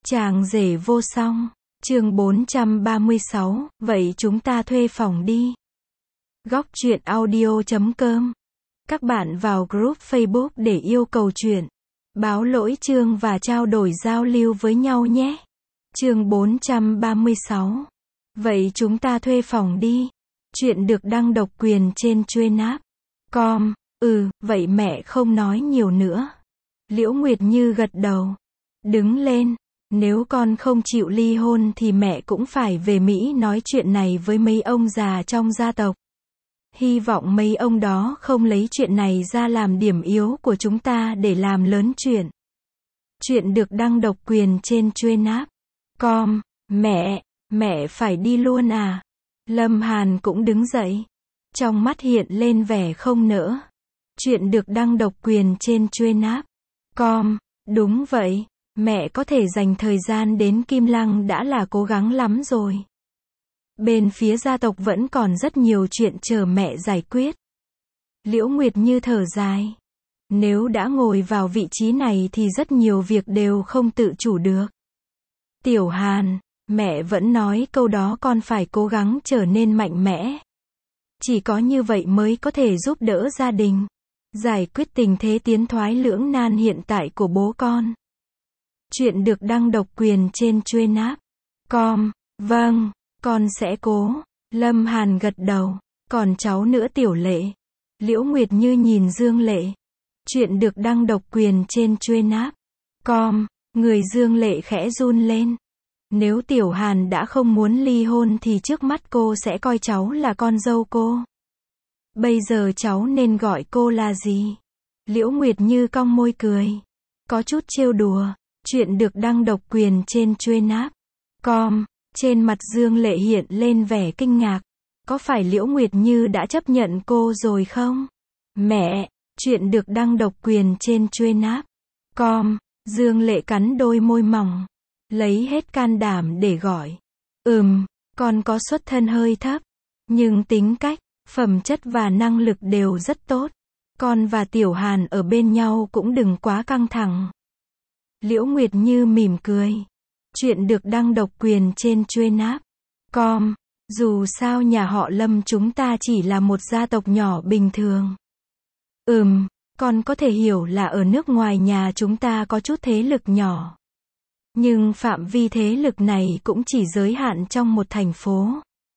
Chàng rể vô song. Chương 436, vậy chúng ta thuê phòng đi. Góc truyện audio.com. Các bạn vào group Facebook để yêu cầu truyện, báo lỗi chương và trao đổi giao lưu với nhau nhé. Chương 436. Vậy chúng ta thuê phòng đi. Chuyện được đăng độc quyền trên Truyện.com. Vậy mẹ không nói nhiều nữa. Liễu Nguyệt Như gật đầu. Đứng lên. Nếu con không chịu ly hôn thì mẹ cũng phải về Mỹ nói chuyện này với mấy ông già trong gia tộc. Hy vọng mấy ông đó không lấy chuyện này ra làm điểm yếu của chúng ta để làm lớn chuyện. Chuyện được đăng độc quyền trên Truyện.com. Mẹ phải đi luôn à? Lâm Hàn cũng đứng dậy. Trong mắt hiện lên vẻ không nỡ. Chuyện được đăng độc quyền trên Truyện.com. Đúng vậy. Mẹ có thể dành thời gian đến Kim Lăng đã là cố gắng lắm rồi. Bên phía gia tộc vẫn còn rất nhiều chuyện chờ mẹ giải quyết. Liễu Nguyệt Như thở dài. Nếu đã ngồi vào vị trí này thì rất nhiều việc đều không tự chủ được. Tiểu Hàn, mẹ vẫn nói câu đó con phải cố gắng trở nên mạnh mẽ. Chỉ có như vậy mới có thể giúp đỡ gia đình. Giải quyết tình thế tiến thoái lưỡng nan hiện tại của bố con. Chuyện được đăng độc quyền trên Truyện.com. Vâng, con sẽ cố. Lâm Hàn gật đầu. Còn cháu nữa Tiểu Lệ. Liễu Nguyệt Như nhìn Dương Lệ. Chuyện được đăng độc quyền trên Truyện.com. Người Dương Lệ khẽ run lên. Nếu Tiểu Hàn đã không muốn ly hôn thì trước mắt cô sẽ coi cháu là con dâu cô. Bây giờ cháu nên gọi cô là gì? Liễu Nguyệt Như cong môi cười. Có chút trêu đùa. Chuyện được đăng độc quyền trên Truyện.com. Trên mặt Dương Lệ hiện lên vẻ kinh ngạc. Có phải Liễu Nguyệt Như đã chấp nhận cô rồi không? Mẹ, chuyện được đăng độc quyền trên Truyện.com. Dương Lệ cắn đôi môi mỏng. Lấy hết can đảm để gọi. Con có xuất thân hơi thấp. Nhưng tính cách, phẩm chất và năng lực đều rất tốt. Con và Tiểu Hàn ở bên nhau cũng đừng quá căng thẳng. Liễu Nguyệt Như mỉm cười. Chuyện được đăng độc quyền trên Truyện.com. Dù sao nhà họ Lâm chúng ta chỉ là một gia tộc nhỏ bình thường. Con có thể hiểu là ở nước ngoài nhà chúng ta có chút thế lực nhỏ. Nhưng phạm vi thế lực này cũng chỉ giới hạn trong một thành phố.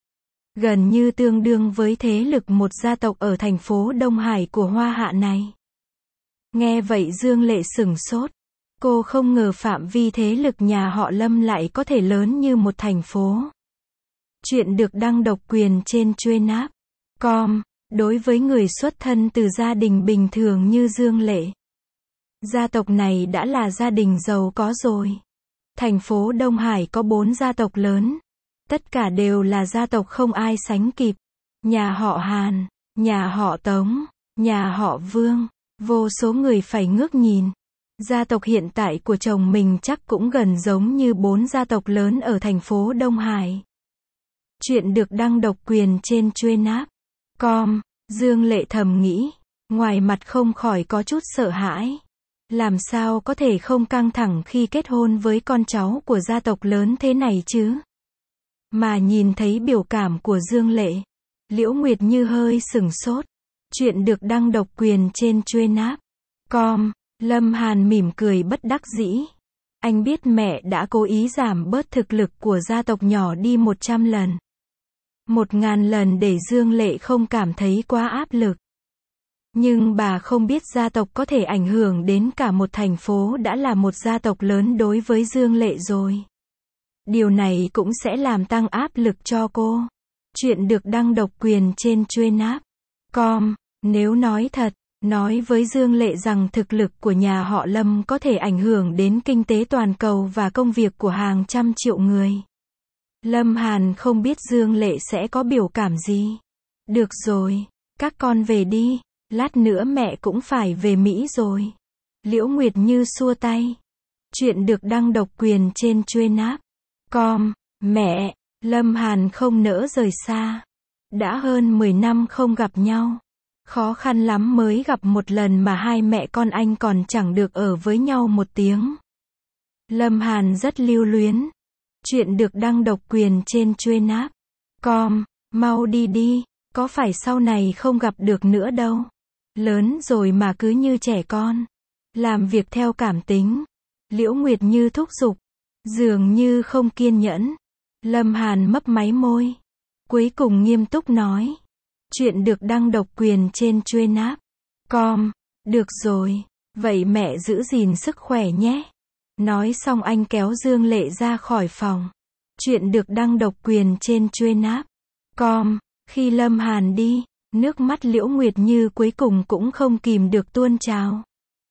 Gần như tương đương với thế lực một gia tộc ở thành phố Đông Hải của Hoa Hạ này. Nghe vậy Dương Lệ sửng sốt. Cô không ngờ phạm vi thế lực nhà họ Lâm lại có thể lớn như một thành phố. Chuyện được đăng độc quyền trên Truyện.com. Đối với người xuất thân từ gia đình bình thường như Dương Lệ, gia tộc này đã là gia đình giàu có rồi. Thành phố Đông Hải có 4 gia tộc lớn. Tất cả đều là gia tộc không ai sánh kịp. Nhà họ Hàn, nhà họ Tống, nhà họ Vương. Vô số người phải ngước nhìn. Gia tộc hiện tại của chồng mình chắc cũng gần giống như 4 gia tộc lớn ở thành phố Đông Hải. Chuyện được đăng độc quyền trên Truyện.com. Dương Lệ thầm nghĩ. Ngoài mặt không khỏi có chút sợ hãi. Làm sao có thể không căng thẳng khi kết hôn với con cháu của gia tộc lớn thế này chứ? Mà nhìn thấy biểu cảm của Dương Lệ, Liễu Nguyệt Như hơi sửng sốt. Chuyện được đăng độc quyền trên Truyện.com. Lâm Hàn mỉm cười bất đắc dĩ. Anh biết mẹ đã cố ý giảm bớt thực lực của gia tộc nhỏ đi 100 lần. 1000 lần để Dương Lệ không cảm thấy quá áp lực. Nhưng bà không biết gia tộc có thể ảnh hưởng đến cả một thành phố đã là một gia tộc lớn đối với Dương Lệ rồi. Điều này cũng sẽ làm tăng áp lực cho cô. Chuyện được đăng độc quyền trên Truyện.com. Nếu nói thật, nói với Dương Lệ rằng thực lực của nhà họ Lâm có thể ảnh hưởng đến kinh tế toàn cầu và công việc của hàng trăm triệu người. Lâm Hàn không biết Dương Lệ sẽ có biểu cảm gì. Được rồi, các con về đi, lát nữa mẹ cũng phải về Mỹ rồi. Liễu Nguyệt Như xua tay. Chuyện được đăng độc quyền trên Truyện.com. Mẹ, Lâm Hàn không nỡ rời xa. Đã hơn 10 năm không gặp nhau. Khó khăn lắm mới gặp một lần mà hai mẹ con anh còn chẳng được ở với nhau một tiếng. Lâm Hàn rất lưu luyến. Chuyện được đăng độc quyền trên Truenapp.com. Mau đi đi, có phải sau này không gặp được nữa đâu. Lớn rồi mà cứ như trẻ con. Làm việc theo cảm tính. Liễu Nguyệt Như thúc giục. Dường như không kiên nhẫn. Lâm Hàn mấp máy môi. Cuối cùng nghiêm túc nói. Chuyện được đăng độc quyền trên Truenapp.com. Được rồi, vậy mẹ giữ gìn sức khỏe nhé. Nói xong anh kéo Dương Lệ ra khỏi phòng. Chuyện được đăng độc quyền trên Truenapp.com. Khi Lâm Hàn đi, nước mắt Liễu Nguyệt Như cuối cùng cũng không kìm được tuôn trào.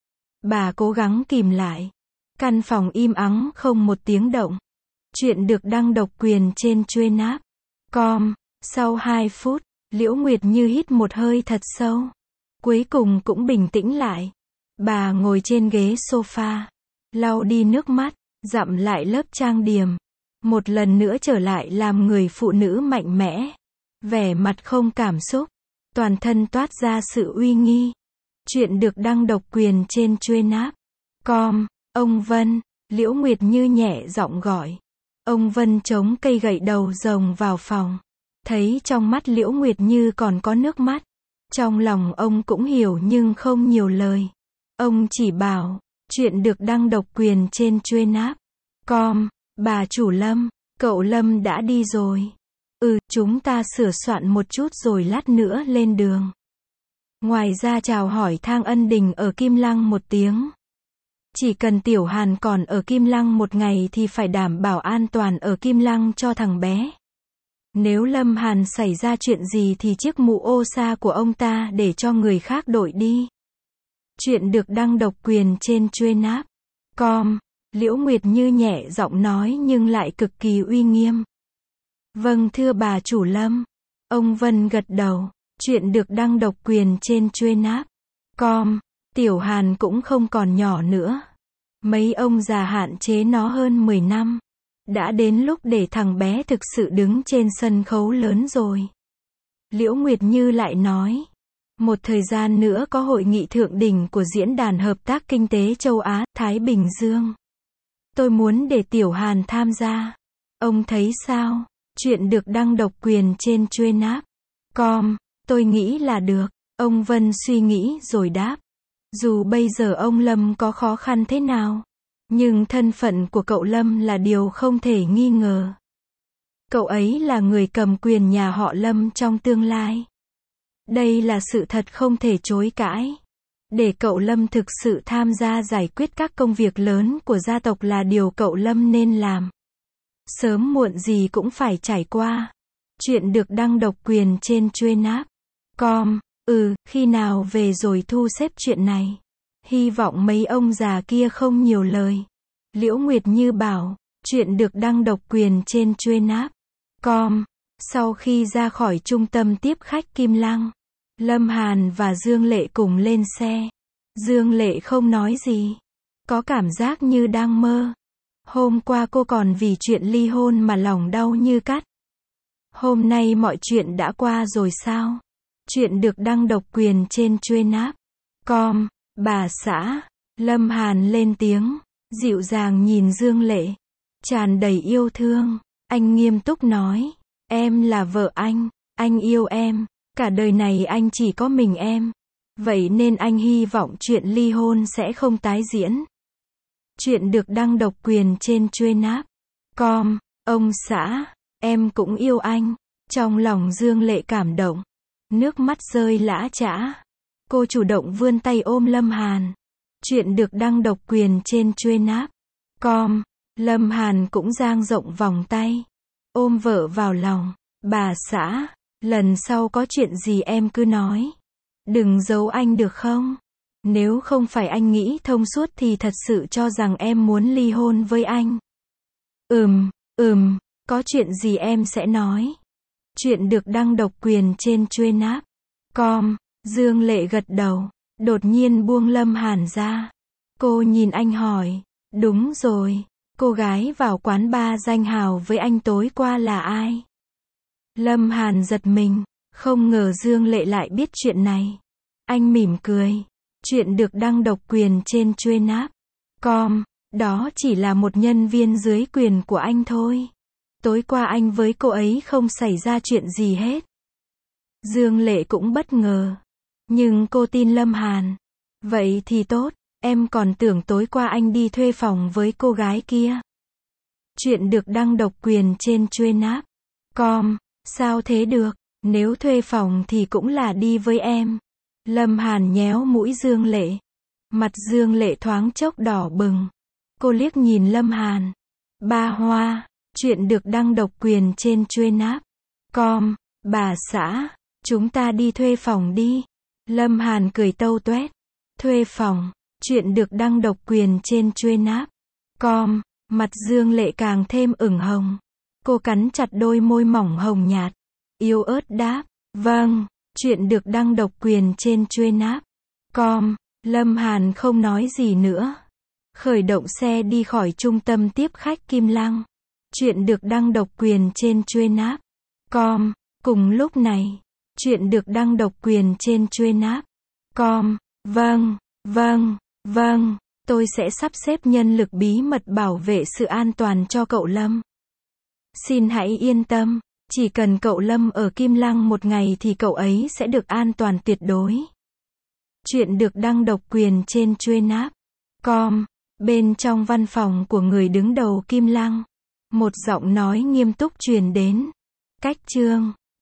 Bà cố gắng kìm lại. Căn phòng im ắng không một tiếng động. Chuyện được đăng độc quyền trên Truenapp.com. Sau 2 phút, Liễu Nguyệt Như hít một hơi thật sâu. Cuối cùng cũng bình tĩnh lại. Bà ngồi trên ghế sofa, lau đi nước mắt, dặm lại lớp trang điểm. Một lần nữa trở lại làm người phụ nữ mạnh mẽ. Vẻ mặt không cảm xúc. Toàn thân toát ra sự uy nghi. Chuyện được đăng độc quyền trên Truenapp.com. Ông Vân, Liễu Nguyệt Như nhẹ giọng gọi. Ông Vân chống cây gậy đầu rồng vào phòng. Thấy trong mắt Liễu Nguyệt Như còn có nước mắt. Trong lòng ông cũng hiểu nhưng không nhiều lời. Ông chỉ bảo, chuyện được đăng độc quyền trên Truenapp.com. Bà chủ Lâm, cậu Lâm đã đi rồi. Chúng ta sửa soạn một chút rồi lát nữa lên đường. Ngoài ra chào hỏi Thang Ân Đình ở Kim Lăng một tiếng. Chỉ cần Tiểu Hàn còn ở Kim Lăng một ngày thì phải đảm bảo an toàn ở Kim Lăng cho thằng bé. Nếu Lâm Hàn xảy ra chuyện gì thì chiếc mũ ô sa của ông ta để cho người khác đội đi. Chuyện được đăng độc quyền trên Truenapp.com. Liễu Nguyệt Như nhẹ giọng nói nhưng lại cực kỳ uy nghiêm. Vâng thưa bà chủ Lâm. Ông Vân gật đầu. Chuyện được đăng độc quyền trên Truenapp.com. Tiểu Hàn cũng không còn nhỏ nữa. Mấy ông già hạn chế nó hơn 10 năm. Đã đến lúc để thằng bé thực sự đứng trên sân khấu lớn rồi. Liễu Nguyệt Như lại nói. Một thời gian nữa có hội nghị thượng đỉnh của Diễn đàn Hợp tác Kinh tế Châu Á, Thái Bình Dương. Tôi muốn để Tiểu Hàn tham gia. Ông thấy sao? Chuyện được đăng độc quyền trên Truenapp.com. Tôi nghĩ là được. Ông Vân suy nghĩ rồi đáp. Dù bây giờ ông Lâm có khó khăn thế nào, nhưng thân phận của cậu Lâm là điều không thể nghi ngờ. Cậu ấy là người cầm quyền nhà họ Lâm trong tương lai. Đây là sự thật không thể chối cãi. Để cậu Lâm thực sự tham gia giải quyết các công việc lớn của gia tộc là điều cậu Lâm nên làm. Sớm muộn gì cũng phải trải qua. Chuyện được đăng độc quyền trên Truenapp.com. Khi nào về rồi thu xếp chuyện này. Hy vọng mấy ông già kia không nhiều lời. Liễu Nguyệt Như bảo, chuyện được đăng độc quyền trên Truenapp.com. Sau khi ra khỏi trung tâm tiếp khách Kim Lăng, Lâm Hàn và Dương Lệ cùng lên xe. Dương Lệ không nói gì. Có cảm giác như đang mơ. Hôm qua cô còn vì chuyện ly hôn mà lòng đau như cắt. Hôm nay mọi chuyện đã qua rồi sao? Chuyện được đăng độc quyền trên Truenapp.com. Bà xã, Lâm Hàn lên tiếng, dịu dàng nhìn Dương Lệ, tràn đầy yêu thương. Anh nghiêm túc nói, em là vợ anh yêu em, cả đời này anh chỉ có mình em. Vậy nên anh hy vọng chuyện ly hôn sẽ không tái diễn. Chuyện được đăng độc quyền trên Truenapp.com. Ông xã, em cũng yêu anh. Trong lòng Dương Lệ cảm động. Nước mắt rơi lã chã. Cô chủ động vươn tay ôm Lâm Hàn. Chuyện được đăng độc quyền trên Truenapp.com. Lâm Hàn cũng dang rộng vòng tay. Ôm vợ vào lòng. Bà xã, lần sau có chuyện gì em cứ nói. Đừng giấu anh được không? Nếu không phải anh nghĩ thông suốt thì thật sự cho rằng em muốn ly hôn với anh. Có chuyện gì em sẽ nói. Chuyện được đăng độc quyền trên Truenapp.com. Dương Lệ gật đầu, đột nhiên buông Lâm Hàn ra. Cô nhìn anh hỏi, đúng rồi, cô gái vào quán bar danh hào với anh tối qua là ai? Lâm Hàn giật mình, không ngờ Dương Lệ lại biết chuyện này. Anh mỉm cười. Chuyện được đăng độc quyền trên Truenapp.com. Đó chỉ là một nhân viên dưới quyền của anh thôi. Tối qua anh với cô ấy không xảy ra chuyện gì hết. Dương Lệ cũng bất ngờ. Nhưng cô tin Lâm Hàn. Vậy thì tốt, em còn tưởng tối qua anh đi thuê phòng với cô gái kia. Chuyện được đăng độc quyền trên Truyện.com. Sao thế được, nếu thuê phòng thì cũng là đi với em. Lâm Hàn nhéo mũi Dương Lệ. Mặt Dương Lệ thoáng chốc đỏ bừng. Cô liếc nhìn Lâm Hàn. Ba Hoa, chuyện được đăng độc quyền trên Truyện.com. Bà xã, chúng ta đi thuê phòng đi. Lâm Hàn cười tâu tuét. Thuê phòng, chuyện được đăng độc quyền trên Truyện.com. Mặt Dương Lệ càng thêm ửng hồng. Cô cắn chặt đôi môi mỏng hồng nhạt. Yếu ớt đáp. Vâng, chuyện được đăng độc quyền trên Truyện.com. Lâm Hàn không nói gì nữa. Khởi động xe đi khỏi trung tâm tiếp khách Kim Lăng. Chuyện được đăng độc quyền trên Truyện.com. Cùng lúc này, chuyện được đăng độc quyền trên Truyện.com. Vâng, tôi sẽ sắp xếp nhân lực bí mật bảo vệ sự an toàn cho cậu Lâm. Xin hãy yên tâm, chỉ cần cậu Lâm ở Kim Lăng một ngày thì cậu ấy sẽ được an toàn tuyệt đối. Chuyện được đăng độc quyền trên Truyện.com. Bên trong văn phòng của người đứng đầu Kim Lăng, một giọng nói nghiêm túc truyền đến. Cách chương